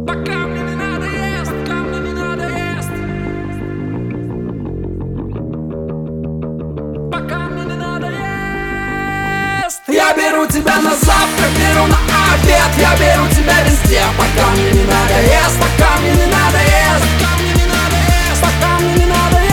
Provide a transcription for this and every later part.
Пока мне не надоест, пока мне не надоест, пока мне не надоест. Я беру тебя на завтрак, беру на обед, я беру тебя везде, пока мне не надоест, пока мне не надоест, пока мне не надоест, пока мне не надоест.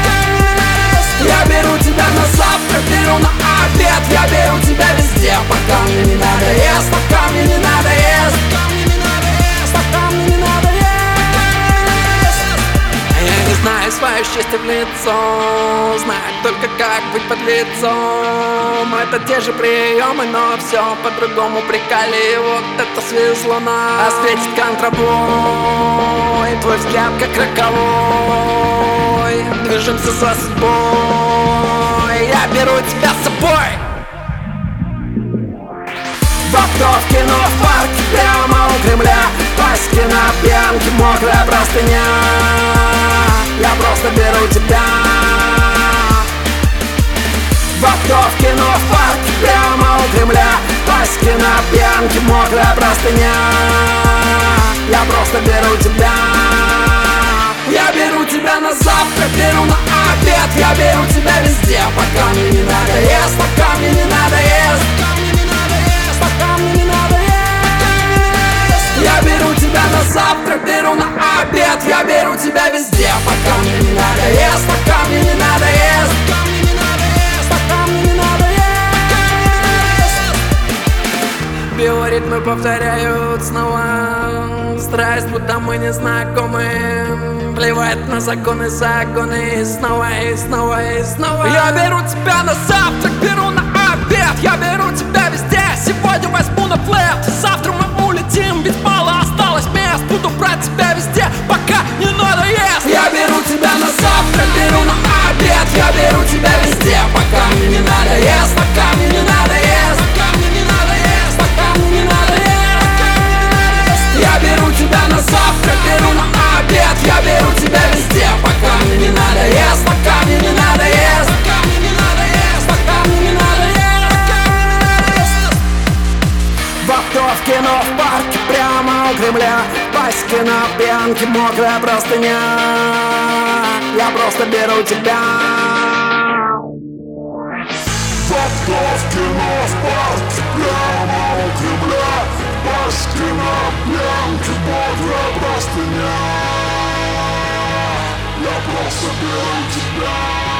Я беру тебя на завтрак, беру на обед, я беру тебя везде, пока мне не надоест, пока мне не надоест, пока мне не надоест, пока мне не надоест. Я не знаю свое счастье в лицо, знаю только как быть под лицом. Это те же приемы, но все по-другому приколи. Вот это свезло нас, светит контрабой, твой взгляд как роковой. Движемся за судьбой, я беру тебя с собой. В авто, в кино, в парке, прямо у Кремля, паськи на пьянке, мокрая простыня. Я просто беру тебя. В авто, в кино, в парке, прямо у Кремля, паськи на пьянке, мокрая простыня. Я просто беру тебя. Я беру тебя на завтрак, беру на обед, я беру тебя везде, пока мне не надоест, пока мне не надоест, пока мне не надоест, пока мне не надоест. Я беру тебя на завтрак, беру на обед, я беру тебя везде, пока мне не надоест, пока мне не надоест, пока мне не надоест, пока мне не надоест. Биоритмы повторяют снова, страсть, будто мы не знакомы. Плевать на законы, и снова, и снова, и снова. Я беру тебя на завтрак, беру на обед, я беру тебя везде, сегодня возьму на флэт. Завтра мы улетим, ведь мало осталось мест. Буду брать тебя везде, пока не надоест. Я беру тебя на завтрак, беру на обед, я беру тебя везде, пока мне не надоест, пока мне не надоест, пока мне не надоест, пока мне не надоест. Я беру тебя на завтрак, беру на обед, я беру тебя везде, пока мне не надоест, пока мне не надоест, пока мне не надоест, пока мне не надоест. В авто, в кино, в парке, прямо у Кремля, паськи на пьянке, мокрая простыня. Я просто беру тебя. В авто, в кино, в парке, прямо у Кремля, паськи на пьянке, мокрая простыня. Я просто беру тебя.